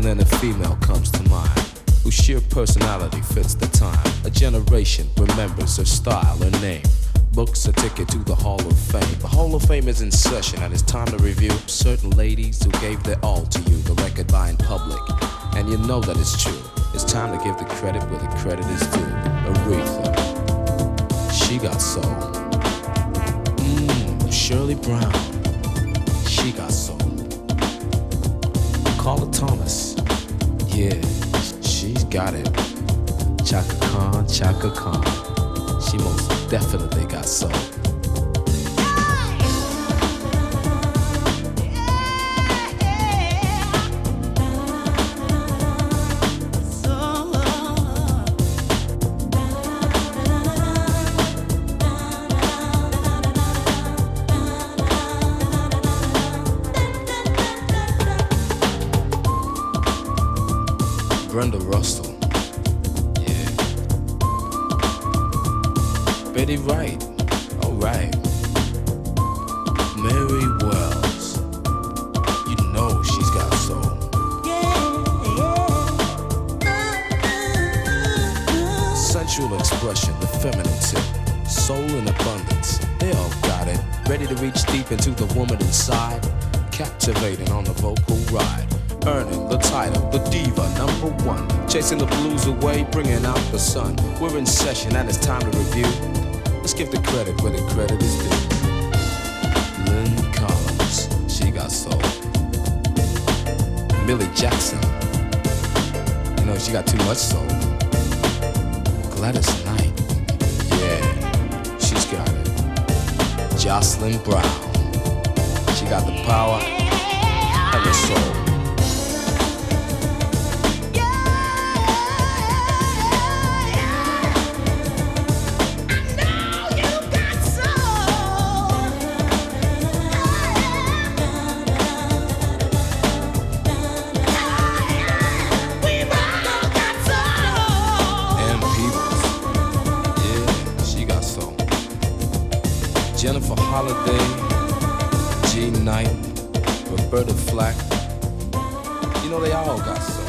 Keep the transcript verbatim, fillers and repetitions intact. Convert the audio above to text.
and a female comes to mind, whose sheer personality fits the time. A generation remembers her style, her name, books a ticket to the Hall of Fame. The Hall of Fame is in session and it's time to review certain ladies who gave their all to you, the record buying public. And you know that it's true. It's time to give the credit where the credit is due. Aretha, she got soul. Mmm, Shirley Brown, she got soul. Carla Thomas, yeah, she's got it. Chaka Khan, Chaka Khan, she most definitely got soul. Brenda Russell, yeah. Betty Wright, alright. Mary Wells, you know she's got soul. Sensual expression, the feminine tip, soul in abundance, they all got it. Ready to reach deep into the woman inside, captivating on the vocal ride. Earning the title, the diva number one. Chasing the blues away, bringing out the sun. We're in session and it's time to review. Let's give the credit where the credit is due. Lynn Collins, she got soul. Millie Jackson, you know she got too much soul. Gladys Knight, yeah, she's got it. Jocelyn Brown, she got the power and the soul. Jennifer Holliday, G. Knight, Roberta Flack, you know they all got some.